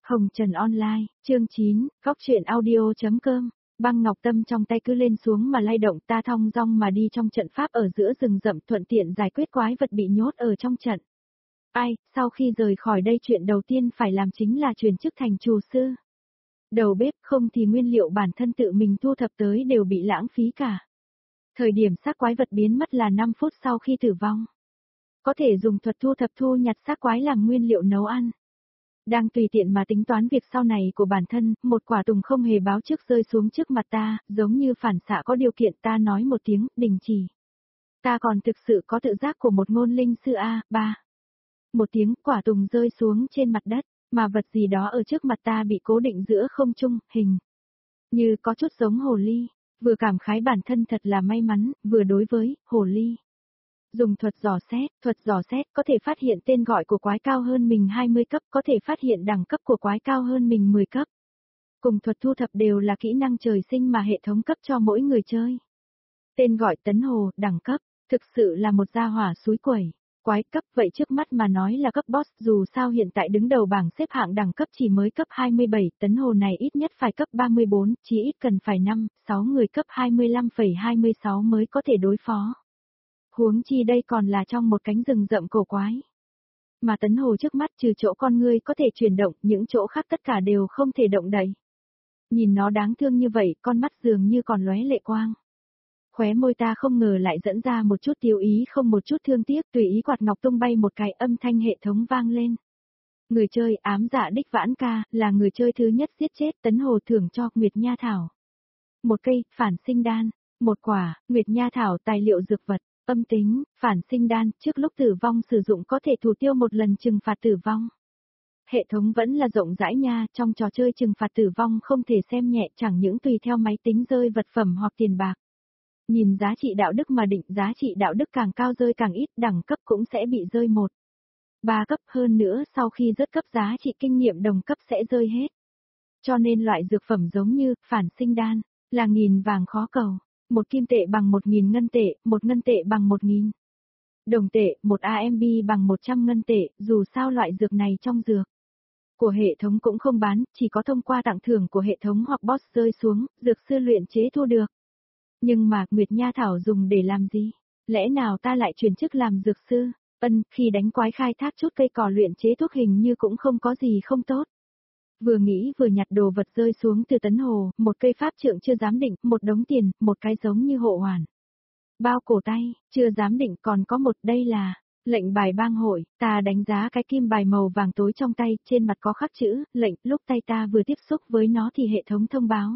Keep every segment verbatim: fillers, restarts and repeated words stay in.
Hồng Trần Online, chương chín, góc truyện audio.com. Băng ngọc tâm trong tay cứ lên xuống mà lay động, ta thong dong mà đi trong trận pháp ở giữa rừng rậm, thuận tiện giải quyết quái vật bị nhốt ở trong trận. Ai, sau khi rời khỏi đây chuyện đầu tiên phải làm chính là chuyển chức thành trù sư. Đầu bếp, không thì nguyên liệu bản thân tự mình thu thập tới đều bị lãng phí cả. Thời điểm xác quái vật biến mất là năm phút sau khi tử vong. Có thể dùng thuật thu thập thu nhặt xác quái làm nguyên liệu nấu ăn. Đang tùy tiện mà tính toán việc sau này của bản thân, một quả tùng không hề báo trước rơi xuống trước mặt ta, giống như phản xạ có điều kiện, ta nói một tiếng, đình chỉ. Ta còn thực sự có tự giác của một ngôn linh sư A, ba. Một tiếng, quả tùng rơi xuống trên mặt đất, mà vật gì đó ở trước mặt ta bị cố định giữa không trung, hình như có chút giống hồ ly, vừa cảm khái bản thân thật là may mắn, vừa đối với hồ ly. Dùng thuật dò xét, thuật dò xét có thể phát hiện tên gọi của quái cao hơn mình hai mươi cấp, có thể phát hiện đẳng cấp của quái cao hơn mình mười cấp. Cùng thuật thu thập đều là kỹ năng trời sinh mà hệ thống cấp cho mỗi người chơi. Tên gọi tấn hồ, đẳng cấp, thực sự là một gia hỏa suối quẩy. Quái cấp vậy trước mắt mà nói là cấp boss, dù sao hiện tại đứng đầu bảng xếp hạng đẳng cấp chỉ mới cấp hai mươi bảy, tấn hồ này ít nhất phải cấp ba mươi bốn, chí ít cần phải năm, sáu người cấp hai mươi lăm phẩy hai mươi sáu mới có thể đối phó. Huống chi đây còn là trong một cánh rừng rậm cổ quái. Mà tấn hồ trước mắt trừ chỗ con ngươi có thể chuyển động, những chỗ khác tất cả đều không thể động đậy. Nhìn nó đáng thương như vậy, con mắt dường như còn lóe lệ quang. Khóe môi ta không ngờ lại dẫn ra một chút tiêu ý không một chút thương tiếc, tùy ý quạt ngọc tung bay một cái, âm thanh hệ thống vang lên. Người chơi ám dạ đích vãn ca, là người chơi thứ nhất giết chết tấn hồ thưởng cho Nguyệt Nha Thảo. Một cây, phản sinh đan. Một quả, Nguyệt Nha Thảo tài liệu dược vật. Âm tính, phản sinh đan, trước lúc tử vong sử dụng có thể thủ tiêu một lần trừng phạt tử vong. Hệ thống vẫn là rộng rãi nha, trong trò chơi trừng phạt tử vong không thể xem nhẹ, chẳng những tùy theo máy tính rơi vật phẩm hoặc tiền bạc. Nhìn giá trị đạo đức mà định, giá trị đạo đức càng cao rơi càng ít, đẳng cấp cũng sẽ bị rơi một. Ba cấp hơn nữa, sau khi rớt cấp giá trị kinh nghiệm đồng cấp sẽ rơi hết. Cho nên loại dược phẩm giống như phản sinh đan là nghìn vàng khó cầu. Một kim tệ bằng một nghìn ngân tệ, một ngân tệ bằng một nghìn đồng tệ, một a em bê bằng một trăm ngân tệ, dù sao loại dược này trong dược của hệ thống cũng không bán, chỉ có thông qua tặng thưởng của hệ thống hoặc boss rơi xuống, dược sư luyện chế thu được. Nhưng mà, Nguyệt Nha Thảo dùng để làm gì? Lẽ nào ta lại chuyển chức làm dược sư? Ân, khi đánh quái khai thác chút cây cỏ luyện chế thuốc hình như cũng không có gì không tốt. Vừa nghĩ vừa nhặt đồ vật rơi xuống từ tấn hồ, một cây pháp trượng chưa dám định, một đống tiền, một cái giống như hộ hoàn. Bao cổ tay, chưa dám định, còn có một, đây là lệnh bài bang hội. Ta đánh giá cái kim bài màu vàng tối trong tay, trên mặt có khắc chữ lệnh, lúc tay ta vừa tiếp xúc với nó thì hệ thống thông báo.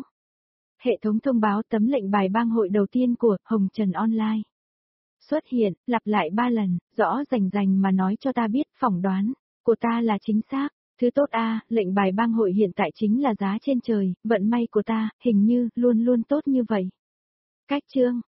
Hệ thống thông báo tấm lệnh bài bang hội đầu tiên của Hồng Trần Online xuất hiện, lặp lại ba lần, rõ rành rành mà nói cho ta biết phỏng đoán của ta là chính xác. Thứ tốt a, lệnh bài bang hội hiện tại chính là giá trên trời, vận may của ta, hình như, luôn luôn tốt như vậy. Cách chương,